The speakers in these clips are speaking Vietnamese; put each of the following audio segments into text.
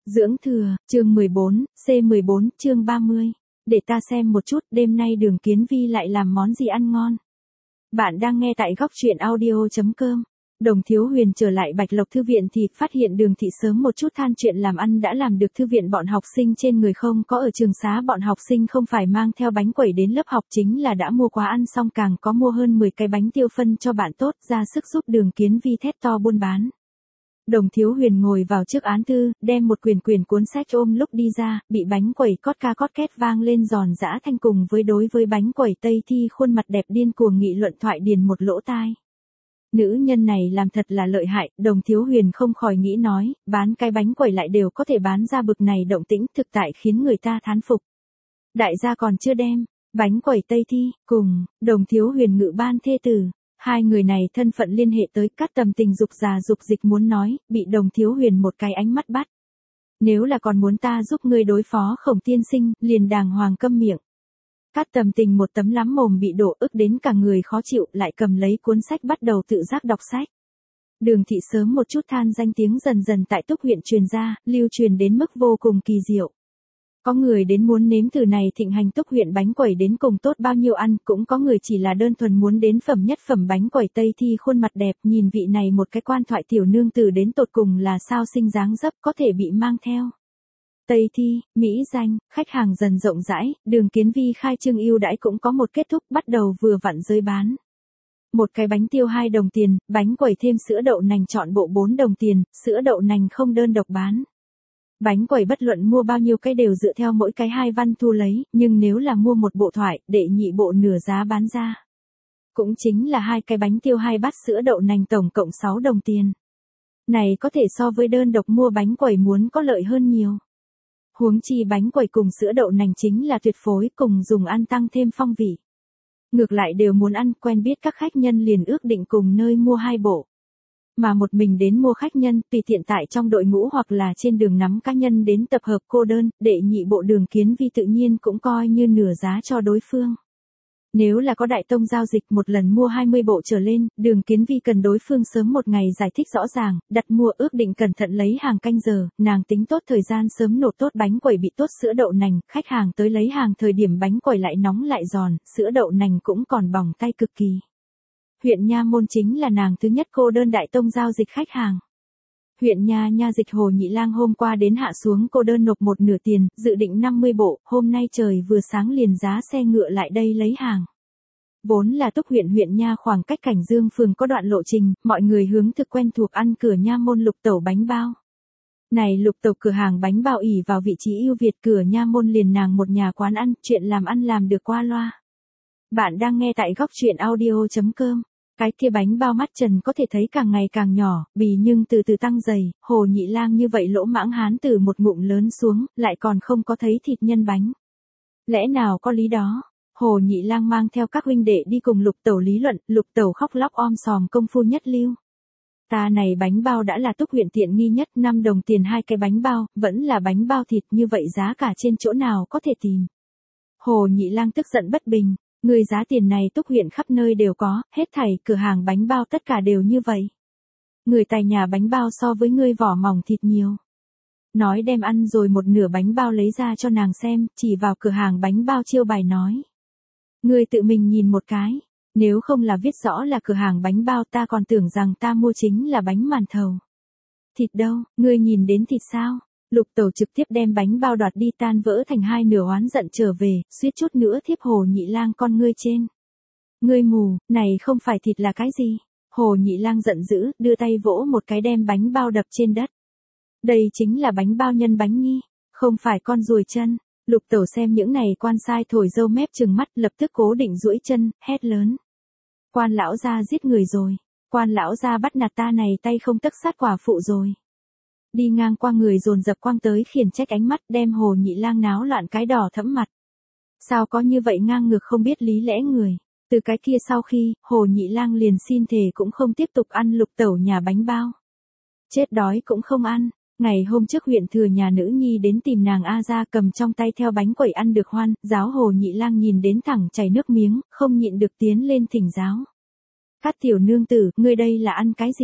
Dưỡng thừa, chương 14, C14, chương 30. Để ta xem một chút, đêm nay Đường Kiến Vi lại làm món gì ăn ngon. Bạn đang nghe tại góc truyện audio.com. Đồng Thiếu Huyền trở lại Bạch Lộc Thư viện thì phát hiện Đường Thị sớm một chút than chuyện làm ăn đã làm được thư viện bọn học sinh trên người không có ở trường xá, bọn học sinh không phải mang theo bánh quẩy đến lớp học, chính là đã mua quá ăn xong càng có mua hơn 10 cái bánh tiêu phân cho bạn tốt, ra sức giúp Đường Kiến Vi thét to buôn bán. Đồng Thiếu Huyền ngồi vào trước án thư, đem một quyển cuốn sách ôm lúc đi ra, bị bánh quẩy cót ca cót két vang lên giòn giã thanh cùng đối với bánh quẩy Tây Thi khuôn mặt đẹp điên cuồng nghị luận thoại điền một lỗ tai. Nữ nhân này làm thật là lợi hại, Đồng Thiếu Huyền không khỏi nghĩ nói, bán cái bánh quẩy lại đều có thể bán ra bực này động tĩnh, thực tại khiến người ta thán phục. Đại gia còn chưa đem, bánh quẩy Tây Thi, cùng, Đồng Thiếu Huyền ngự ban thê tử. Hai người này thân phận liên hệ tới Cát Tầm Tình dục già dục dịch muốn nói, bị Đồng Thiếu Huyền một cái ánh mắt bắt. Nếu là còn muốn ta giúp ngươi đối phó Khổng tiên sinh, liền đàng hoàng câm miệng. Cát Tầm Tình một tấm lắm mồm bị đổ ức đến cả người khó chịu, lại cầm lấy cuốn sách bắt đầu tự giác đọc sách. Đường Thị sớm một chút than danh tiếng dần dần tại Túc huyện truyền ra, lưu truyền đến mức vô cùng kỳ diệu. Có người đến muốn nếm thử này thịnh hành Túc huyện bánh quẩy đến cùng tốt bao nhiêu ăn, cũng có người chỉ là đơn thuần muốn đến phẩm nhất phẩm bánh quẩy Tây Thi khuôn mặt đẹp, nhìn vị này một cái quan thoại tiểu nương tử đến tột cùng là sao sinh dáng dấp có thể bị mang theo. Tây Thi, mỹ danh, khách hàng dần rộng rãi, Đường Kiến Vi khai trương ưu đãi cũng có một kết thúc, bắt đầu vừa vặn giới bán. Một cái bánh tiêu 2 đồng tiền, bánh quẩy thêm sữa đậu nành chọn bộ 4 đồng tiền, sữa đậu nành không đơn độc bán. Bánh quẩy bất luận mua bao nhiêu cái đều dựa theo mỗi cái 2 văn thu lấy, nhưng nếu là mua một bộ thoại, đệ nhị bộ nửa giá bán ra. Cũng chính là 2 cái bánh tiêu 2 bát sữa đậu nành tổng cộng 6 đồng tiền. Này có thể so với đơn độc mua bánh quẩy muốn có lợi hơn nhiều. Huống chi bánh quẩy cùng sữa đậu nành chính là tuyệt phối, cùng dùng ăn tăng thêm phong vị. Ngược lại đều muốn ăn, quen biết các khách nhân liền ước định cùng nơi mua 2 bộ. Mà một mình đến mua khách nhân, tùy tiện tại trong đội ngũ hoặc là trên đường nắm cá nhân đến tập hợp cô đơn, đệ nhị bộ Đường Kiến Vi tự nhiên cũng coi như nửa giá cho đối phương. Nếu là có đại tông giao dịch một lần mua 20 bộ trở lên, Đường Kiến Vi cần đối phương sớm một ngày giải thích rõ ràng, đặt mua ước định cẩn thận lấy hàng canh giờ, nàng tính tốt thời gian sớm nộp tốt bánh quẩy bị tốt sữa đậu nành, khách hàng tới lấy hàng thời điểm bánh quẩy lại nóng lại giòn, sữa đậu nành cũng còn bỏng tay cực kỳ. Huyện Nha Môn chính là nàng thứ nhất cô đơn đại tông giao dịch khách hàng. Huyện Nha dịch Hồ Nhị Lang hôm qua đến hạ xuống cô đơn nộp một nửa tiền, dự định 50 bộ, hôm nay trời vừa sáng liền giá xe ngựa lại đây lấy hàng. Vốn là Túc huyện Nha khoảng cách Cảnh Dương phường có đoạn lộ trình, mọi người hướng thực quen thuộc ăn cửa Nha Môn Lục Tẩu bánh bao. Này Lục Tẩu cửa hàng bánh bao ỉ vào vị trí ưu việt, cửa Nha Môn liền nàng một nhà quán ăn, chuyện làm ăn làm được qua loa. Bạn đang nghe tại góc truyện audio.com. Cái kia bánh bao mắt trần có thể thấy càng ngày càng nhỏ, bì nhưng từ từ tăng dày, Hồ Nhị Lang như vậy lỗ mãng hán từ một ngụm lớn xuống, lại còn không có thấy thịt nhân bánh. Lẽ nào có lý đó? Hồ Nhị Lang mang theo các huynh đệ đi cùng Lục Tẩu lý luận, Lục Tẩu khóc lóc om sòm công phu nhất lưu. Ta này bánh bao đã là Túc huyện tiện nghi nhất, 5 đồng tiền 2 cái bánh bao, vẫn là bánh bao thịt, như vậy giá cả trên chỗ nào có thể tìm. Hồ Nhị Lang tức giận bất bình. Người giá tiền này Túc huyện khắp nơi đều có, hết thảy cửa hàng bánh bao tất cả đều như vậy. Người tài nhà bánh bao so với ngươi vỏ mỏng thịt nhiều. Nói đem ăn rồi một nửa bánh bao lấy ra cho nàng xem, chỉ vào cửa hàng bánh bao chiêu bài nói. Ngươi tự mình nhìn một cái, nếu không là viết rõ là cửa hàng bánh bao ta còn tưởng rằng ta mua chính là bánh màn thầu. Thịt đâu, ngươi nhìn đến thịt sao? Lục Tẩu trực tiếp đem bánh bao đoạt đi tan vỡ thành 2 nửa oán giận trở về, suýt chút nữa thiếp Hồ Nhị Lang con ngươi trên. Ngươi mù, này không phải thịt là cái gì? Hồ Nhị Lang giận dữ, đưa tay vỗ một cái đem bánh bao đập trên đất. Đây chính là bánh bao nhân bánh nhi, không phải con ruồi chân. Lục Tẩu xem những này quan sai thổi râu mép trừng mắt, lập tức cố định duỗi chân, hét lớn. Quan lão gia giết người rồi, quan lão gia bắt nạt ta này tay không tấc sát quả phụ rồi. Đi ngang qua người dồn dập quang tới khiển trách ánh mắt, đem Hồ Nhị Lang náo loạn cái đỏ thẫm mặt. Sao có như vậy ngang ngược không biết lý lẽ người. Từ cái kia sau khi, Hồ Nhị Lang liền xin thề cũng không tiếp tục ăn Lục Tẩu nhà bánh bao. Chết đói cũng không ăn. Ngày hôm trước huyện thừa nhà nữ nhi đến tìm nàng A ra cầm trong tay theo bánh quẩy ăn được hoan, giáo Hồ Nhị Lang nhìn đến thẳng chảy nước miếng, không nhịn được tiến lên thỉnh giáo. Các tiểu nương tử, ngươi đây là ăn cái gì?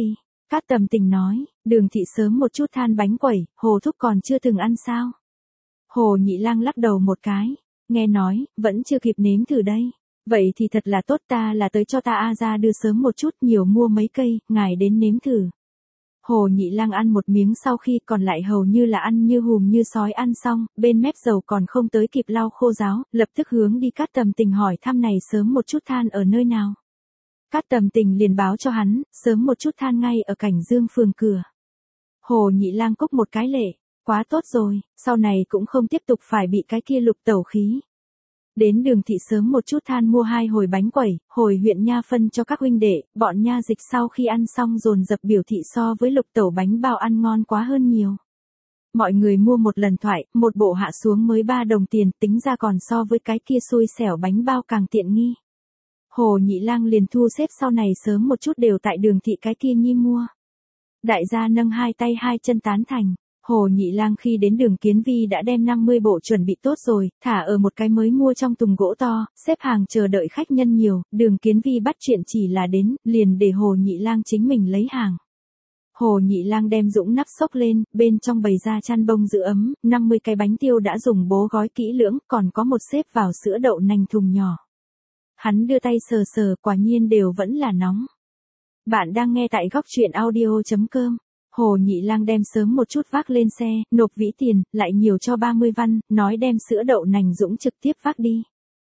Cát Tầm Tình nói, Đường thị sớm một chút than bánh quẩy, Hồ thúc còn chưa từng ăn sao? Hồ Nhị Lang lắc đầu một cái, nghe nói, vẫn chưa kịp nếm thử đây. Vậy thì thật là tốt, ta là tới cho ta A ra đưa sớm một chút, nhiều mua mấy cây, ngài đến nếm thử. Hồ Nhị Lang ăn một miếng sau khi còn lại hầu như là ăn như hùm như sói ăn xong, bên mép dầu còn không tới kịp lau khô ráo, lập tức hướng đi Cát Tầm Tình hỏi thăm này sớm một chút than ở nơi nào. Cát Tầm Tình liền báo cho hắn, sớm một chút than ngay ở Cảnh Dương phường cửa. Hồ Nhị Lang cúc một cái lệ, quá tốt rồi, sau này cũng không tiếp tục phải bị cái kia Lục tẩu khí. Đến Đường thị sớm một chút than mua 2 hồi bánh quẩy, hồi huyện nha phân cho các huynh đệ, bọn nha dịch sau khi ăn xong dồn dập biểu thị so với Lục tẩu bánh bao ăn ngon quá hơn nhiều. Mọi người mua một lần thoại, một bộ hạ xuống mới 3 đồng tiền, tính ra còn so với cái kia xui xẻo bánh bao càng tiện nghi. Hồ Nhị Lang liền thu xếp sau này sớm một chút đều tại Đường thị cái kia nhi mua. Đại gia nâng 2 tay 2 chân tán thành. Hồ Nhị Lang khi đến Đường Kiến Vi đã đem 50 bộ chuẩn bị tốt rồi, thả ở một cái mới mua trong thùng gỗ to, xếp hàng chờ đợi khách nhân nhiều, Đường Kiến Vi bắt chuyện chỉ là đến, liền để Hồ Nhị Lang chính mình lấy hàng. Hồ Nhị Lang đem dũng nắp xốc lên, bên trong bày ra chăn bông giữ ấm, 50 cái bánh tiêu đã dùng bố gói kỹ lưỡng, còn có một xếp vào sữa đậu nành thùng nhỏ. Hắn đưa tay sờ sờ, quả nhiên đều vẫn là nóng. Bạn đang nghe tại góc truyện audio.com. Hồ Nhị Lang đem sớm một chút vác lên xe, nộp vĩ tiền, lại nhiều cho 30 văn, nói đem sữa đậu nành Dũng trực tiếp vác đi.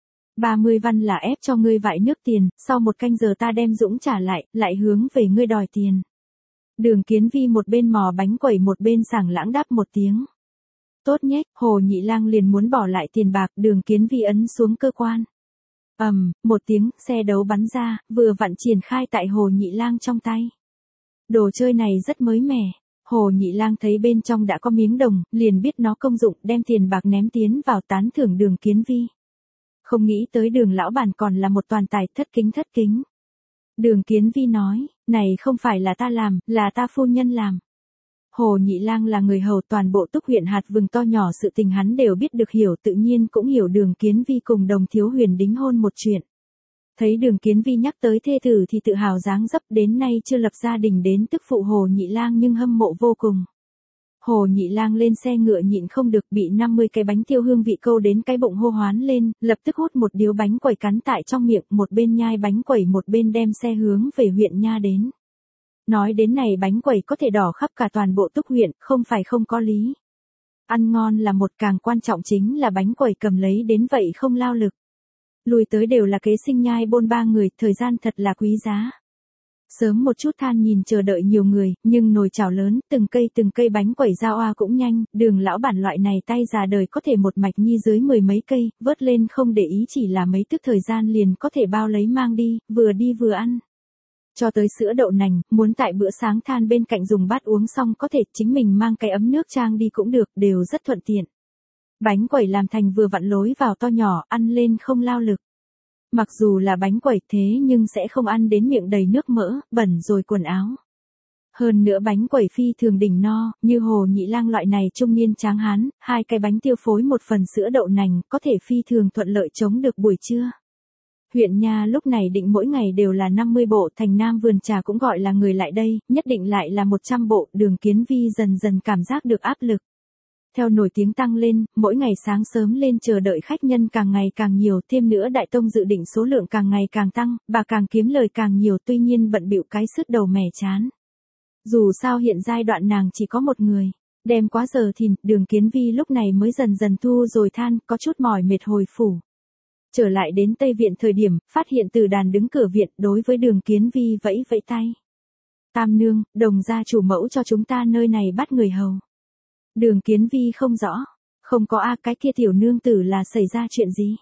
30 văn là ép cho ngươi vại nước tiền, sau 1 canh giờ ta đem Dũng trả lại hướng về ngươi đòi tiền. Đường Kiến Vi một bên mò bánh quẩy một bên sảng lãng đáp một tiếng. Tốt nhé, Hồ Nhị Lang liền muốn bỏ lại tiền bạc, Đường Kiến Vi ấn xuống cơ quan. Một tiếng, xe đấu bắn ra, vừa vặn triển khai tại Hồ Nhị Lang trong tay. Đồ chơi này rất mới mẻ. Hồ Nhị Lang thấy bên trong đã có miếng đồng, liền biết nó công dụng, đem tiền bạc ném tiến vào tán thưởng Đường Kiến Vi. Không nghĩ tới Đường lão bản còn là một toàn tài, thất kính. Đường Kiến Vi nói, này không phải là ta làm, là ta phu nhân làm. Hồ Nhị Lang là người hầu, toàn bộ Túc huyện hạt vừng to nhỏ sự tình hắn đều biết được hiểu, tự nhiên cũng hiểu Đường Kiến Vi cùng Đồng Thiếu Huyền đính hôn một chuyện. Thấy Đường Kiến Vi nhắc tới thê tử thì tự hào dáng dấp, đến nay chưa lập gia đình đến tức phụ Hồ Nhị Lang nhưng hâm mộ vô cùng. Hồ Nhị Lang lên xe ngựa nhịn không được, bị 50 cái bánh tiêu hương vị câu đến cái bụng hô hoán lên, lập tức hút một điếu bánh quẩy cắn tại trong miệng, một bên nhai bánh quẩy một bên đem xe hướng về huyện nha đến. Nói đến này bánh quẩy có thể đỏ khắp cả toàn bộ Túc huyện, không phải không có lý. Ăn ngon là một, càng quan trọng chính là bánh quẩy cầm lấy đến vậy không lao lực. Lùi tới đều là kế sinh nhai bôn ba người, thời gian thật là quý giá. Sớm một chút than nhìn chờ đợi nhiều người, nhưng nồi chảo lớn, từng cây bánh quẩy ra oa cũng nhanh, Đường lão bản loại này tay già đời có thể một mạch nhi dưới 10 mấy cây, vớt lên không để ý chỉ là mấy tức thời gian liền có thể bao lấy mang đi vừa ăn. Cho tới sữa đậu nành, muốn tại bữa sáng than bên cạnh dùng bát uống xong có thể chính mình mang cái ấm nước trang đi cũng được, đều rất thuận tiện. Bánh quẩy làm thành vừa vặn lối vào to nhỏ, ăn lên không lao lực. Mặc dù là bánh quẩy thế nhưng sẽ không ăn đến miệng đầy nước mỡ, bẩn rồi quần áo. Hơn nữa bánh quẩy phi thường đỉnh no, như Hồ Nhị Lang loại này trung niên tráng hán, 2 cái bánh tiêu phối một phần sữa đậu nành, có thể phi thường thuận lợi chống được buổi trưa. Huyện nha lúc này định mỗi ngày đều là 50 bộ, thành Nam Vườn Trà cũng gọi là người lại đây, nhất định lại là 100 bộ, Đường Kiến Vi dần dần cảm giác được áp lực. Theo nổi tiếng tăng lên, mỗi ngày sáng sớm lên chờ đợi khách nhân càng ngày càng nhiều, thêm nữa Đại Tông dự định số lượng càng ngày càng tăng, bà càng kiếm lời càng nhiều, tuy nhiên bận bịu cái sứt đầu mẻ chán. Dù sao hiện giai đoạn nàng chỉ có một người, đem quá giờ thìn, Đường Kiến Vi lúc này mới dần dần thu rồi than, có chút mỏi mệt hồi phủ. Trở lại đến Tây Viện thời điểm, phát hiện Từ Đàn đứng cửa viện, đối với Đường Kiến Vi vẫy vẫy tay. Tam nương, Đồng gia chủ mẫu cho chúng ta nơi này bắt người hầu. Đường Kiến Vi không rõ, không có cái kia tiểu nương tử là xảy ra chuyện gì.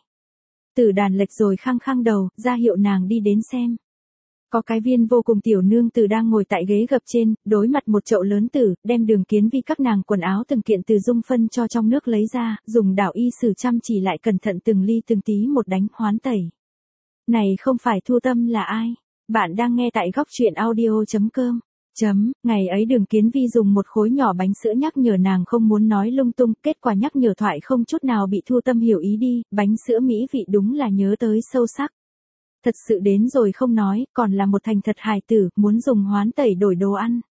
Từ Đàn lệch rồi khăng đầu, ra hiệu nàng đi đến xem. Có cái viên vô cùng tiểu nương tử đang ngồi tại ghế gập trên, đối mặt một chậu lớn tử, đem Đường Kiến Vi các nàng quần áo từng kiện từ dung phân cho trong nước lấy ra, dùng đảo y sử chăm chỉ lại cẩn thận từng ly từng tí một đánh hoán tẩy. Này không phải Thu Tâm là ai? Bạn đang nghe tại góc truyện audio.com. Ngày ấy Đường Kiến Vi dùng một khối nhỏ bánh sữa nhắc nhở nàng không muốn nói lung tung, kết quả nhắc nhở thoại không chút nào bị Thu Tâm hiểu ý đi, bánh sữa mỹ vị đúng là nhớ tới sâu sắc. Thật sự đến rồi không nói, còn là một thành thật hài tử, muốn dùng hoán tẩy đổi đồ ăn.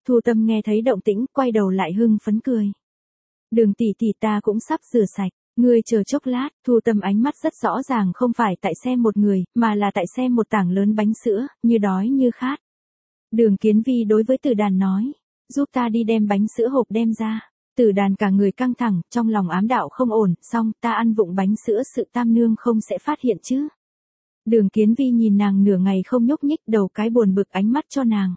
Thu Tâm nghe thấy động tĩnh, quay đầu lại hưng phấn cười. Đường tỷ tỷ ta cũng sắp rửa sạch, ngươi chờ chốc lát. Thu Tâm ánh mắt rất rõ ràng không phải tại xem một người, mà là tại xem một tảng lớn bánh sữa, như đói như khát. Đường Kiến Vi đối với Tử Đàn nói, giúp ta đi đem bánh sữa hộp đem ra. Tử Đàn cả người căng thẳng, trong lòng ám đạo không ổn, xong ta ăn vụng bánh sữa sự Tam nương không sẽ phát hiện chứ. Đường Kiến Vi nhìn nàng nửa ngày không nhúc nhích, đầu cái buồn bực ánh mắt cho nàng.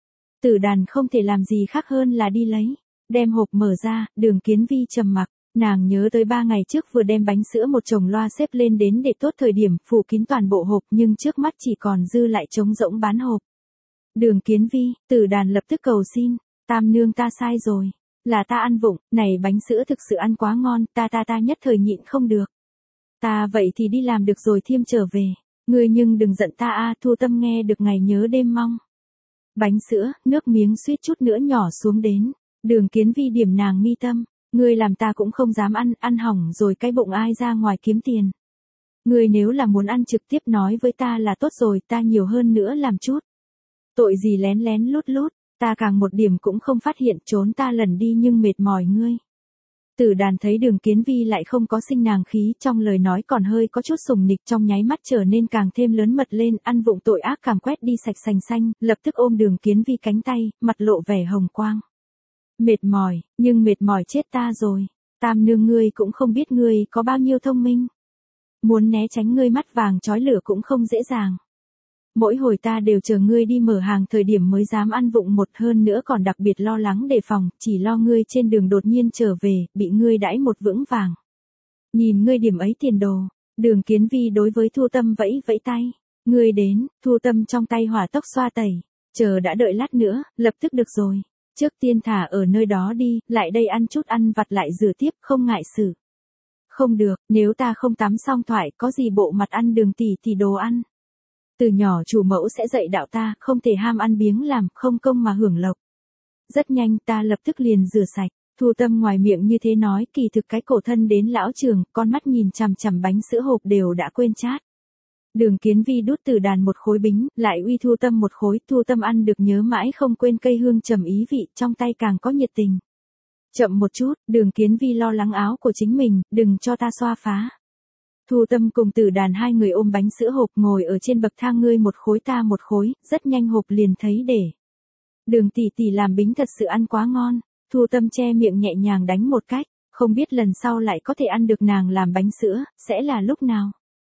Tử Đàn không thể làm gì khác hơn là đi lấy. Đem hộp mở ra, Đường Kiến Vi trầm mặc, nàng nhớ tới 3 ngày trước vừa đem bánh sữa một chồng loa xếp lên đến để tốt thời điểm phủ kín toàn bộ hộp, nhưng trước mắt chỉ còn dư lại trống rỗng bán hộp. Đường Kiến Vi, Tử Đàn lập tức cầu xin, Tam nương ta sai rồi, là ta ăn vụng, này bánh sữa thực sự ăn quá ngon, ta nhất thời nhịn không được. Ta vậy thì đi làm được rồi thiêm trở về, ngươi nhưng đừng giận ta a. Thu Tâm nghe được ngày nhớ đêm mong. Bánh sữa, nước miếng suýt chút nữa nhỏ xuống đến. Đường Kiến Vi điểm nàng mi tâm, ngươi làm ta cũng không dám ăn hỏng rồi cái bụng ai ra ngoài kiếm tiền. Ngươi nếu là muốn ăn trực tiếp nói với ta là tốt rồi, ta nhiều hơn nữa làm chút. Tội gì lén lén lút lút, ta càng một điểm cũng không phát hiện, trốn ta lần đi nhưng mệt mỏi ngươi. Tử Đàn thấy Đường Kiến Vi lại không có sinh nàng khí, trong lời nói còn hơi có chút sùng nịch, trong nháy mắt trở nên càng thêm lớn mật lên, ăn vụng tội ác cảm quét đi sạch sành xanh, lập tức ôm Đường Kiến Vi cánh tay, mặt lộ vẻ hồng quang. Mệt mỏi, nhưng mệt mỏi chết ta rồi. Tam nương ngươi cũng không biết ngươi có bao nhiêu thông minh. Muốn né tránh ngươi mắt vàng chói lửa cũng không dễ dàng. Mỗi hồi ta đều chờ ngươi đi mở hàng thời điểm mới dám ăn vụng một, hơn nữa còn đặc biệt lo lắng đề phòng, chỉ lo ngươi trên đường đột nhiên trở về, bị ngươi đãi một vững vàng. Nhìn ngươi điểm ấy tiền đồ. Đường Kiến Vi đối với Thu Tâm vẫy vẫy tay. Ngươi đến. Thu Tâm trong tay hỏa tốc xoa tẩy. Chờ đã đợi lát nữa, lập tức được rồi. Trước tiên thả ở nơi đó đi, lại đây ăn chút ăn vặt lại rửa tiếp, không ngại xử. Không được, nếu ta không tắm xong thoại, có gì bộ mặt ăn Đường tỷ tỷ đồ ăn. Từ nhỏ chủ mẫu sẽ dạy đạo ta, không thể ham ăn biếng làm, không công mà hưởng lộc. Rất nhanh ta lập tức liền rửa sạch. Thu Tâm ngoài miệng như thế nói, kỳ thực cái cổ thân đến lão trường, con mắt nhìn chằm chằm bánh sữa hộp đều đã quên chát. Đường Kiến Vi đút Tử Đàn một khối bính, lại uy Thu Tâm một khối, Thu Tâm ăn được nhớ mãi không quên cây hương trầm ý vị, trong tay càng có nhiệt tình. Chậm một chút, Đường Kiến Vi lo lắng áo của chính mình, đừng cho ta xoa phá. Thu Tâm cùng Tử Đàn hai người ôm bánh sữa hộp ngồi ở trên bậc thang, ngươi một khối ta một khối, rất nhanh hộp liền thấy để. Đường tỷ tỷ làm bính thật sự ăn quá ngon. Thu Tâm che miệng nhẹ nhàng đánh một cách, không biết lần sau lại có thể ăn được nàng làm bánh sữa, sẽ là lúc nào.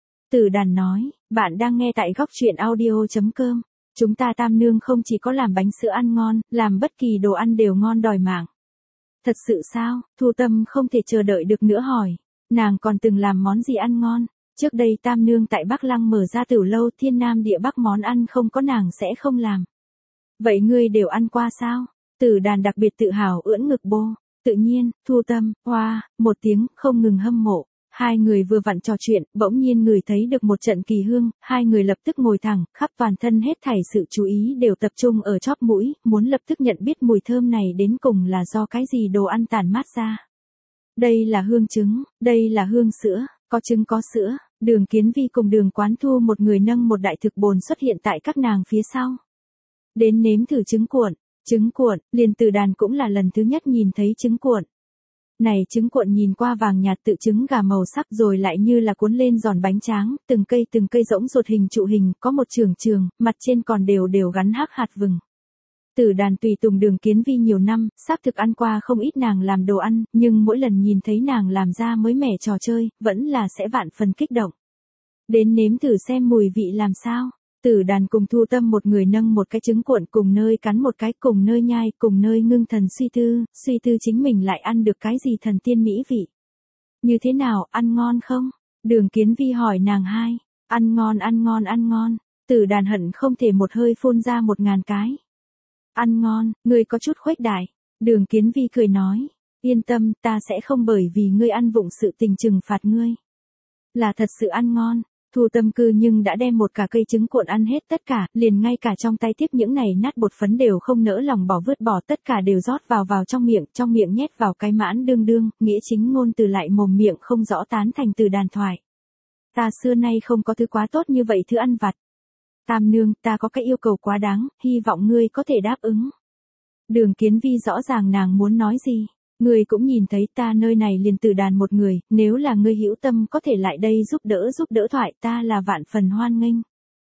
Tử Đàn nói, bạn đang nghe tại góc truyện audio.com. Chúng ta Tam nương không chỉ có làm bánh sữa ăn ngon, làm bất kỳ đồ ăn đều ngon đòi mạng. Thật sự sao? Thu Tâm không thể chờ đợi được nữa hỏi. Nàng còn từng làm món gì ăn ngon? Trước đây Tam nương tại Bắc Lăng mở ra tử lâu, thiên nam địa bắc món ăn không có nàng sẽ không làm. Vậy ngươi đều ăn qua sao? Tử Đàn đặc biệt tự hào ưỡn ngực bô. Tự nhiên. Thu Tâm, hoa, một tiếng, không ngừng hâm mộ. Hai người vừa vặn trò chuyện, bỗng nhiên ngửi thấy được một trận kỳ hương, hai người lập tức ngồi thẳng, khắp toàn thân hết thảy sự chú ý đều tập trung ở chóp mũi, muốn lập tức nhận biết mùi thơm này đến cùng là do cái gì đồ ăn tản mát ra. Đây là hương trứng, đây là hương sữa, có trứng có sữa. Đường Kiến Vi cùng Đường Quán Thu một người nâng một đại thực bồn xuất hiện tại các nàng phía sau. Đến nếm thử trứng cuộn. Trứng cuộn, liền Tử Đàn cũng là lần thứ nhất nhìn thấy trứng cuộn. Này trứng cuộn nhìn qua vàng nhạt tự trứng gà màu sắc rồi lại như là cuốn lên giòn bánh tráng, từng cây rỗng ruột hình trụ hình, có một trường, mặt trên còn đều gắn hắc hạt vừng. Tử Đàn tùy tùng Đường Kiến Vi nhiều năm, xác thực ăn qua không ít nàng làm đồ ăn, nhưng mỗi lần nhìn thấy nàng làm ra mới mẻ trò chơi, vẫn là sẽ vạn phần kích động. Đến nếm thử xem mùi vị làm sao. Tử Đàn cùng Thu Tâm một người nâng một cái trứng cuộn, cùng nơi cắn một cái, cùng nơi nhai, cùng nơi ngưng thần suy tư chính mình lại ăn được cái gì thần tiên mỹ vị. Như thế nào, ăn ngon không? Đường Kiến Vi hỏi nàng hai. Ăn ngon. Tử Đàn hận không thể một hơi phun ra 1000 cái. Ăn ngon, ngươi có chút khuếch đại. Đường Kiến Vi cười nói. Yên tâm, ta sẽ không bởi vì ngươi ăn vụng sự tình trừng phạt ngươi. Là thật sự ăn ngon. Thu Tâm cư nhưng đã đem một cả cây trứng cuộn ăn hết tất cả, liền ngay cả trong tay tiếp những này nát bột phấn đều không nỡ lòng vứt bỏ, tất cả đều rót vào trong miệng nhét vào cái mãn đương, nghĩa chính ngôn từ lại mồm miệng không rõ tán thành từ đàn thoại. Ta xưa nay không có thứ quá tốt như vậy thứ ăn vặt. Tam nương, ta có cái yêu cầu quá đáng, hy vọng ngươi có thể đáp ứng. Đường Kiến Vi rõ ràng nàng muốn nói gì. Ngươi cũng nhìn thấy ta nơi này liền Tử Đàn một người, nếu là ngươi hữu tâm có thể lại đây giúp đỡ thoại ta là vạn phần hoan nghênh.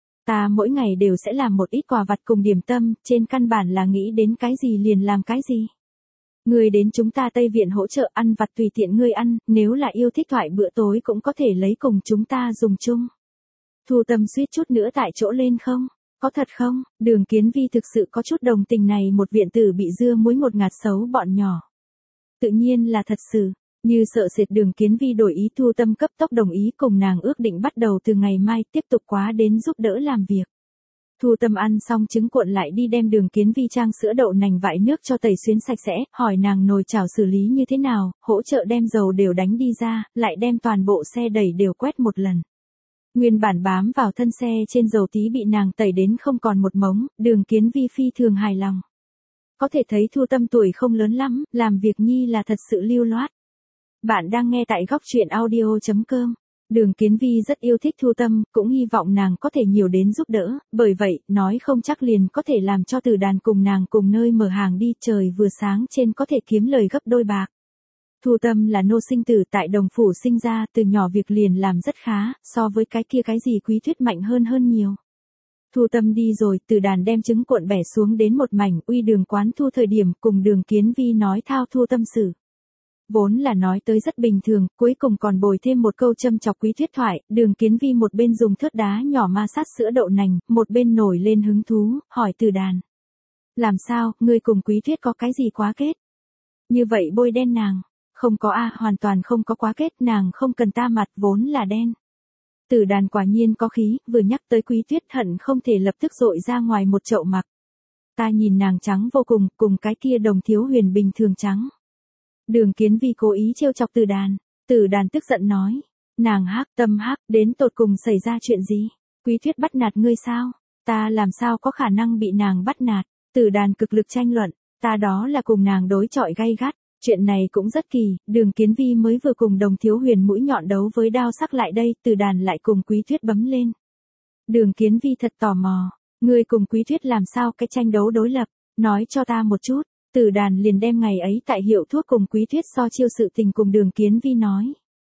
Ta mỗi ngày đều sẽ làm một ít quà vặt cùng điểm tâm, trên căn bản là nghĩ đến cái gì liền làm cái gì. Ngươi đến chúng ta Tây Viện hỗ trợ ăn vặt tùy tiện ngươi ăn, nếu là yêu thích thoại bữa tối cũng có thể lấy cùng chúng ta dùng chung. Thu Tâm suýt chút nữa tại chỗ lên không? Có thật không? Đường Kiến Vi thực sự có chút đồng tình này một viện tử bị dưa muối ngột ngạt xấu bọn nhỏ. Tự nhiên là thật sự, như sợ sệt Đường Kiến Vi đổi ý. Thu Tâm cấp tốc đồng ý cùng nàng ước định bắt đầu từ ngày mai tiếp tục quá đến giúp đỡ làm việc. Thu Tâm ăn xong trứng cuộn lại đi đem Đường Kiến Vi trang sữa đậu nành vại nước cho tẩy xuyến sạch sẽ, hỏi nàng nồi chảo xử lý như thế nào, hỗ trợ đem dầu đều đánh đi ra, lại đem toàn bộ xe đẩy đều quét một lần. Nguyên bản bám vào thân xe trên dầu tí bị nàng tẩy đến không còn một mống, Đường Kiến Vi phi thường hài lòng. Có thể thấy Thu Tâm tuổi không lớn lắm, làm việc nhi là thật sự lưu loát. Bạn đang nghe tại góc truyện audio.com. Đường Kiến Vi rất yêu thích Thu Tâm, cũng hy vọng nàng có thể nhiều đến giúp đỡ, bởi vậy, nói không chắc liền có thể làm cho Tử Đàn cùng nàng cùng nơi mở hàng đi, trời vừa sáng trên có thể kiếm lời gấp đôi bạc. Thu Tâm là nô sinh tử tại Đồng Phủ sinh ra, từ nhỏ việc liền làm rất khá, so với cái kia cái gì Quý Thuyết mạnh hơn nhiều. Thu Tâm đi rồi, Tử Đàn đem trứng cuộn bẻ xuống đến một mảnh, uy Đường Quán Thu thời điểm cùng Đường Kiến Vi nói thao Thu Tâm sự. Vốn là nói tới rất bình thường, cuối cùng còn bồi thêm một câu châm chọc Quý Thuyết thoại, Đường Kiến Vi một bên dùng thớt đá nhỏ ma sát sữa đậu nành, một bên nổi lên hứng thú, hỏi Tử Đàn. Làm sao, ngươi cùng Quý Thuyết có cái gì quá kết? Như vậy bôi đen nàng. Không có hoàn toàn không có quá kết, nàng không cần ta mặt vốn là đen. Tử Đàn quả nhiên có khí, vừa nhắc tới Quý Thuyết hận không thể lập tức dội ra ngoài một chậu mặc. Ta nhìn nàng trắng vô cùng cái kia Đồng Thiếu Huyền bình thường trắng. Đường Kiến Vi cố ý trêu chọc Tử Đàn. Tử Đàn tức giận nói. Nàng Tâm đến tột cùng xảy ra chuyện gì? Quý Thuyết bắt nạt ngươi sao? Ta làm sao có khả năng bị nàng bắt nạt? Tử Đàn cực lực tranh luận. Ta đó là cùng nàng đối chọi gay gắt. Chuyện này cũng rất kỳ, Đường Kiến Vi mới vừa cùng Đồng Thiếu Huyền mũi nhọn đấu với đao sắc lại đây, Tử Đàn lại cùng Quý Thuyết bấm lên. Đường Kiến Vi thật tò mò, ngươi cùng Quý Thuyết làm sao cái tranh đấu đối lập, nói cho ta một chút. Tử Đàn liền đem ngày ấy tại hiệu thuốc cùng Quý Thuyết so chiêu sự tình cùng Đường Kiến Vi nói.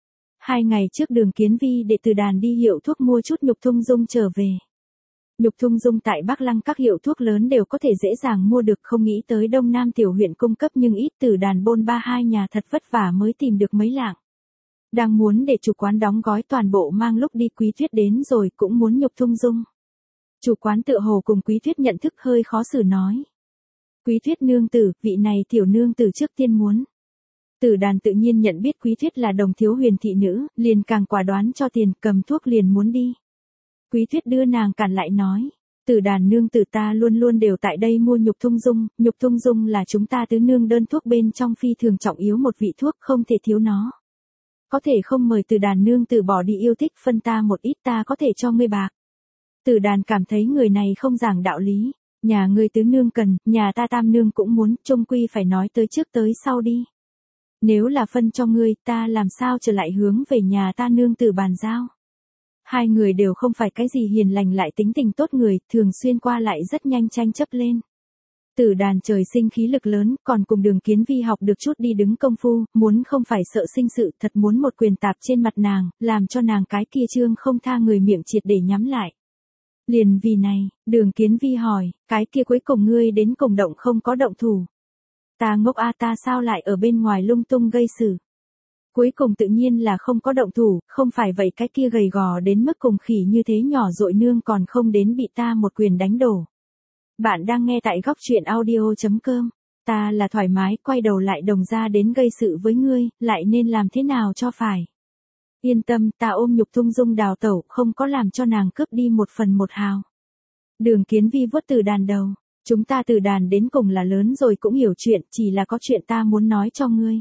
2 ngày trước Đường Kiến Vi để Tử Đàn đi hiệu thuốc mua chút nhục thung dung trở về. Nhục thung dung tại Bắc Lăng các hiệu thuốc lớn đều có thể dễ dàng mua được, không nghĩ tới Đông Nam tiểu huyện cung cấp nhưng ít. Tử Đàn bôn ba 2 nhà thật vất vả mới tìm được mấy lạng. Đang muốn để chủ quán đóng gói toàn bộ mang lúc đi, Quý Thuyết đến rồi cũng muốn nhục thung dung. Chủ quán tựa hồ cùng Quý Thuyết nhận thức hơi khó xử nói. Quý Thuyết nương tử, vị này tiểu nương tử trước tiên muốn. Tử Đàn tự nhiên nhận biết Quý Thuyết là Đồng Thiếu Huyền thị nữ, liền càng quả đoán cho tiền, cầm thuốc liền muốn đi. Quý Thuyết đưa nàng cản lại nói. Tử Đàn nương tử, ta luôn luôn đều tại đây mua nhục thung dung là chúng ta tứ nương đơn thuốc bên trong phi thường trọng yếu một vị thuốc, không thể thiếu nó. Có thể không mời Tử Đàn nương tử bỏ đi yêu thích phân ta một ít, ta có thể cho ngươi bạc. Tử Đàn cảm thấy người này không giảng đạo lý. Nhà ngươi tứ nương cần, nhà ta tam nương cũng muốn, chung quy phải nói tới trước tới sau đi. Nếu là phân cho ngươi, ta làm sao trở lại hướng về nhà ta nương tử bàn giao. 2 người đều không phải cái gì hiền lành lại tính tình tốt người, thường xuyên qua lại rất nhanh tranh chấp lên. Tử Đàn trời sinh khí lực lớn, còn cùng Đường Kiến Vi học được chút đi đứng công phu, muốn không phải sợ sinh sự, thật muốn một quyền tạp trên mặt nàng, làm cho nàng cái kia trương không tha người miệng triệt để nhắm lại. Liền vì này, Đường Kiến Vi hỏi, cái kia cuối cùng ngươi đến cùng động không có động thủ. Ta ngốc ta sao lại ở bên ngoài lung tung gây sự. Cuối cùng tự nhiên là không có động thủ, không phải vậy cái kia gầy gò đến mức cùng khỉ như thế nhỏ dội nương còn không đến bị ta một quyền đánh đổ. Bạn đang nghe tại góc truyện audio.com. Ta là thoải mái quay đầu lại Đồng ra đến gây sự với ngươi, lại nên làm thế nào cho phải. Yên tâm, ta ôm nhục thung dung đào tẩu, không có làm cho nàng cướp đi 1/1 hào. Đường Kiến Vi vuốt Tử Đàn đầu. Chúng ta Tử Đàn đến cùng là lớn rồi cũng hiểu chuyện, chỉ là có chuyện ta muốn nói cho ngươi.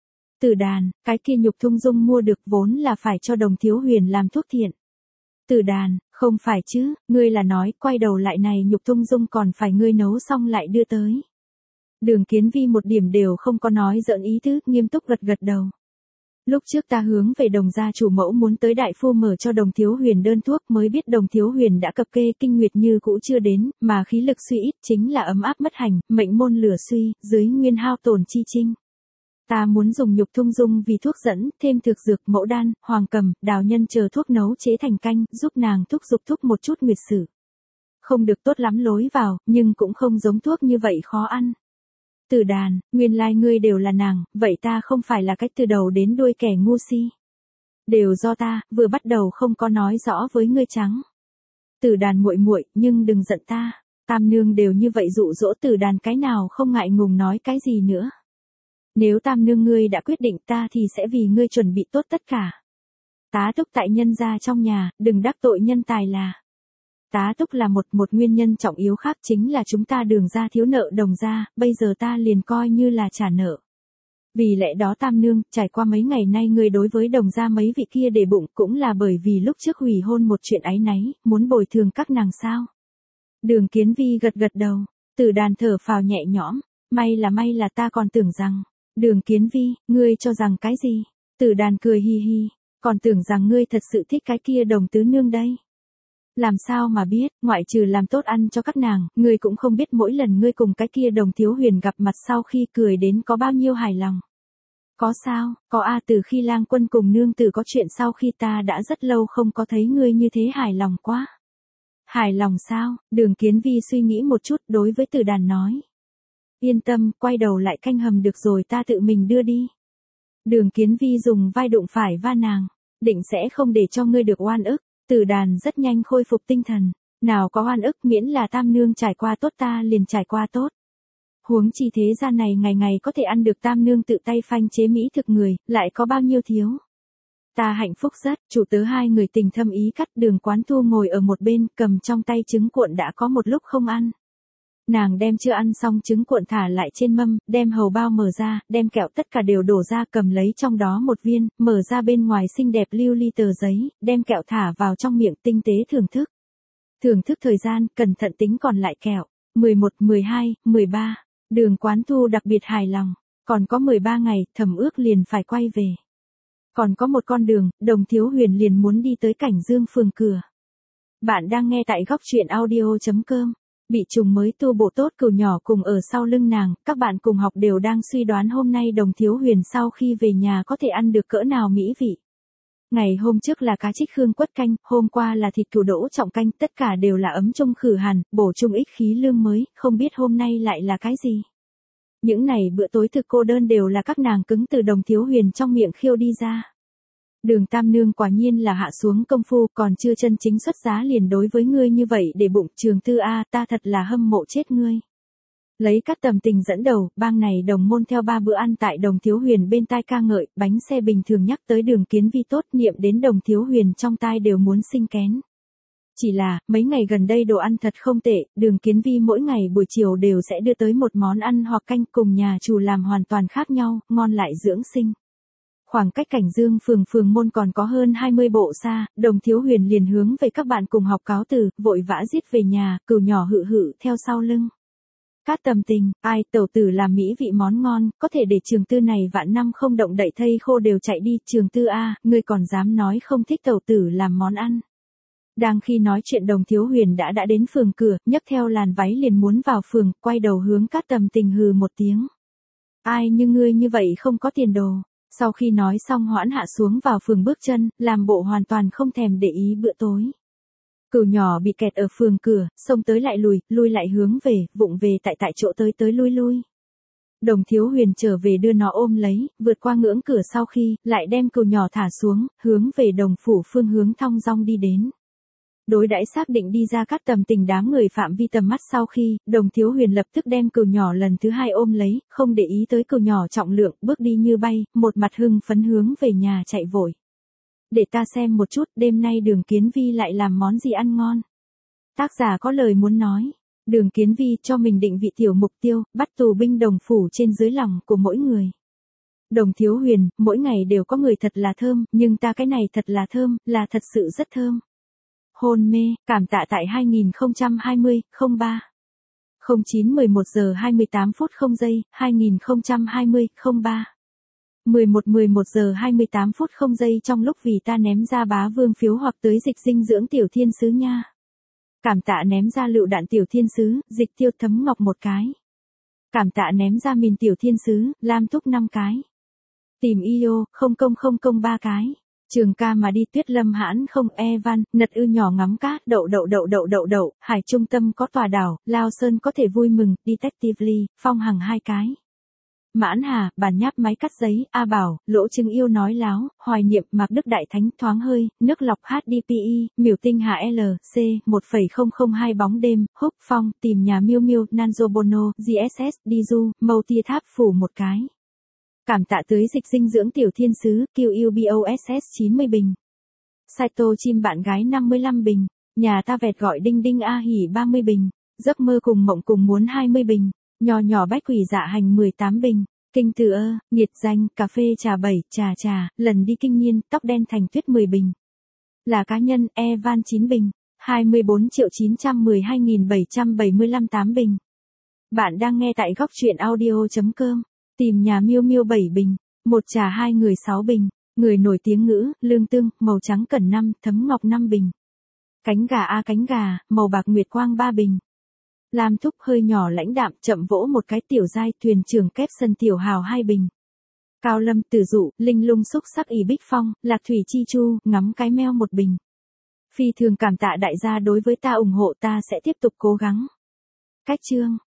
Tử Đàn, cái kia nhục thung dung mua được vốn là phải cho Đồng Thiếu Huyền làm thuốc thiện. Tử Đàn, không phải chứ, ngươi là nói quay đầu lại này nhục thung dung còn phải ngươi nấu xong lại đưa tới. Đường Kiến Vi một điểm đều không có nói giỡn ý tứ, nghiêm túc gật đầu. Lúc trước ta hướng về Đồng gia chủ mẫu muốn tới đại phu mở cho Đồng Thiếu Huyền đơn thuốc, mới biết Đồng Thiếu Huyền đã cập kê kinh nguyệt như cũ chưa đến, mà khí lực suy ít chính là ấm áp mất hành, mệnh môn lửa suy, dưới nguyên hao tổn chi trinh. Ta muốn dùng nhục thung dung vì thuốc dẫn, thêm thực dược, mẫu đan, hoàng cầm, đào nhân chờ thuốc nấu chế thành canh, giúp nàng thúc giục thúc một chút nguyệt sử. Không được tốt lắm lối vào, nhưng cũng không giống thuốc như vậy khó ăn. Tử Đàn, nguyên lai ngươi đều là nàng, vậy ta không phải là cách từ đầu đến đuôi kẻ ngu si. Đều do ta, vừa bắt đầu không có nói rõ với ngươi trắng. Tử Đàn muội muội, nhưng đừng giận ta. Tam nương đều như vậy dụ dỗ Tử Đàn, cái nào không ngại ngùng nói cái gì nữa. Nếu tam nương ngươi đã quyết định, ta thì sẽ vì ngươi chuẩn bị tốt tất cả. Tá túc tại nhân gia trong nhà, đừng đắc tội nhân tài là. Tá túc là một nguyên nhân trọng yếu khác, chính là chúng ta Đường gia thiếu nợ Đồng gia, bây giờ ta liền coi như là trả nợ. Vì lẽ đó tam nương, trải qua mấy ngày nay ngươi đối với Đồng gia mấy vị kia để bụng, cũng là bởi vì lúc trước hủy hôn một chuyện áy náy, muốn bồi thường các nàng sao. Đường Kiến Vi gật gật đầu, Tử Đàn thở phào nhẹ nhõm, may là ta còn tưởng rằng. Đường Kiến Vi, ngươi cho rằng cái gì? Tử Đàn cười hi hi, còn tưởng rằng ngươi thật sự thích cái kia Đồng tứ nương đây. Làm sao mà biết, ngoại trừ làm tốt ăn cho các nàng, ngươi cũng không biết mỗi lần ngươi cùng cái kia Đồng Thiếu Huyền gặp mặt sau khi cười đến có bao nhiêu hài lòng. Có sao, có từ khi Lang Quân cùng nương tử có chuyện sau khi ta đã rất lâu không có thấy ngươi như thế hài lòng quá. Hài lòng sao? Đường Kiến Vi suy nghĩ một chút đối với Tử Đàn nói. Yên tâm, quay đầu lại canh hầm được rồi ta tự mình đưa đi. Đường Kiến Vi dùng vai đụng phải va nàng, định sẽ không để cho ngươi được oan ức. Tử Đàn rất nhanh khôi phục tinh thần, nào có oan ức, miễn là tam nương trải qua tốt ta liền trải qua tốt. Huống chi thế gian này ngày ngày có thể ăn được tam nương tự tay phanh chế mỹ thực người, lại có bao nhiêu thiếu. Ta hạnh phúc rất, chủ tớ hai người tình thâm ý cắt. Đường Quán Thu ngồi ở một bên, cầm trong tay trứng cuộn đã có một lúc không ăn. Nàng đem chưa ăn xong trứng cuộn thả lại trên mâm, đem hầu bao mở ra, đem kẹo tất cả đều đổ ra, cầm lấy trong đó một viên, mở ra bên ngoài xinh đẹp lưu ly tờ giấy, đem kẹo thả vào trong miệng tinh tế thưởng thức. Thưởng thức thời gian, cẩn thận tính còn lại kẹo. 11, 12, 13. Đường Quán Thu đặc biệt hài lòng. Còn có 13 ngày, thẩm ước liền phải quay về. Còn có một con đường, Đồng Thiếu Huyền liền muốn đi tới Cảnh Dương phường cửa. Bạn đang nghe tại góc truyện audio.com. Bị trùng mới tu bổ tốt cừu nhỏ cùng ở sau lưng nàng, các bạn cùng học đều đang suy đoán hôm nay Đồng Thiếu Huyền sau khi về nhà có thể ăn được cỡ nào mỹ vị. Ngày hôm trước là cá trích khương quất canh, hôm qua là thịt cừu đỗ trọng canh, tất cả đều là ấm trung khử hàn, bổ trung ích khí lương mới, không biết hôm nay lại là cái gì. Những này bữa tối thực cô đơn đều là các nàng cứng từ Đồng Thiếu Huyền trong miệng khiêu đi ra. Đường Tam Nương quả nhiên là hạ xuống công phu, còn chưa chân chính xuất giá liền đối với ngươi như vậy để bụng. Trường Tư ta thật là hâm mộ chết ngươi. Lấy Cát Tầm Tình dẫn đầu, bang này đồng môn theo 3 bữa ăn tại Đồng Thiếu Huyền bên tai ca ngợi, bánh xe bình thường nhắc tới Đường Kiến Vi tốt, niệm đến Đồng Thiếu Huyền trong tai đều muốn sinh kén. Chỉ là, mấy ngày gần đây đồ ăn thật không tệ, Đường Kiến Vi mỗi ngày buổi chiều đều sẽ đưa tới một món ăn hoặc canh, cùng nhà chủ làm hoàn toàn khác nhau, ngon lại dưỡng sinh. Khoảng cách Cảnh Dương phường môn còn có hơn 20 bộ xa, Đồng Thiếu Huyền liền hướng về các bạn cùng học cáo từ, vội vã giết về nhà, cừu nhỏ hự hự theo sau lưng. Cát Tầm Tình, ai, tẩu tử làm mỹ vị món ngon, có thể để Trường Tư này vạn năm không động đậy thây khô đều chạy đi. Trường Tư ngươi còn dám nói không thích tẩu tử làm món ăn. Đang khi nói chuyện Đồng Thiếu Huyền đã đến phường cửa, nhấc theo làn váy liền muốn vào phường, quay đầu hướng Cát Tầm Tình hừ một tiếng. Ai như ngươi như vậy không có tiền đồ. Sau khi nói xong hoãn hạ xuống vào phường bước chân, làm bộ hoàn toàn không thèm để ý bữa tối. Cừu nhỏ bị kẹt ở phường cửa, xông tới lại lui lại hướng về, vụng về tại chỗ tới lui. Đồng Thiếu Huyền trở về đưa nó ôm lấy, vượt qua ngưỡng cửa sau khi, lại đem cừu nhỏ thả xuống, hướng về Đồng phủ phương hướng thong dong đi đến. Đối đãi xác định đi ra Cát Tầm Tình đám người phạm vi tầm mắt sau khi, Đồng Thiếu Huyền lập tức đem cừu nhỏ lần thứ 2 ôm lấy, không để ý tới cừu nhỏ trọng lượng, bước đi như bay, một mặt hưng phấn hướng về nhà chạy vội. Để ta xem một chút, đêm nay Đường Kiến Vi lại làm món gì ăn ngon. Tác giả có lời muốn nói. Đường Kiến Vi cho mình định vị tiểu mục tiêu, bắt tù binh Đồng phủ trên dưới lòng của mỗi người. Đồng Thiếu Huyền, mỗi ngày đều có người thật là thơm, nhưng ta cái này thật là thơm, là thật sự rất thơm. Hôn mê, cảm tạ tại 2020, 03. 09 11 giờ 28 phút 0 giây, 2020, 03. 11 giờ 28 phút 0 giây trong lúc vì ta ném ra bá vương phiếu hoặc tới dịch dinh dưỡng tiểu thiên sứ nha. Cảm tạ ném ra lựu đạn tiểu thiên sứ, dịch tiêu thấm ngọc 1 cái. Cảm tạ ném ra mìn tiểu thiên sứ, lam thúc 5 cái. Tìm yêu, 00003 cái. Trường ca mà đi tuyết lâm hãn không Evan, nật ư nhỏ ngắm cát, đậu, hải trung tâm có tòa đảo, Lao Sơn có thể vui mừng, Detectively, phong hằng 2 cái. Mãn Hà, bản nháp máy cắt giấy, A Bảo, lỗ trứng yêu nói láo, hoài niệm, Mạc Đức Đại Thánh, thoáng hơi, nước lọc HDPE, miểu tinh HL, C, 1,002 bóng đêm, húc phong, tìm nhà miêu miêu, Nanzo Bono, GSS, đi du, màu tia tháp phủ 1 cái. Cảm tạ tới dịch dinh dưỡng tiểu thiên sứ, QUBOSS 90 bình. Saito chim bạn gái 55 bình. Nhà ta vẹt gọi đinh đinh A hỉ 30 bình. Giấc mơ cùng mộng cùng muốn 20 bình. Nhỏ nhỏ bách quỷ dạ hành 18 bình. Kinh từ nghiệt danh, cà phê trà 7, trà, lần đi kinh niên, tóc đen thành tuyết 10 bình. Là cá nhân, Evan 9 bình. 24.912.775 8 bình. Bạn đang nghe tại góc truyện audio.com. Tìm nhà miêu miêu 7 bình. Một trà 2 người 6 bình. Người nổi tiếng ngữ, lương tương, màu trắng cẩn 5, thấm ngọc 5 bình. Cánh gà cánh gà, màu bạc nguyệt quang 3 bình. Lam thúc hơi nhỏ lãnh đạm, chậm vỗ một cái tiểu giai, thuyền trưởng kép sân tiểu hào 2 bình. Cao Lâm Tử Dụ, linh lung xúc sắc ỉ bích phong, lạc thủy chi chu, ngắm cái meo 1 bình. Phi thường cảm tạ đại gia đối với ta ủng hộ, ta sẽ tiếp tục cố gắng. Cách chương.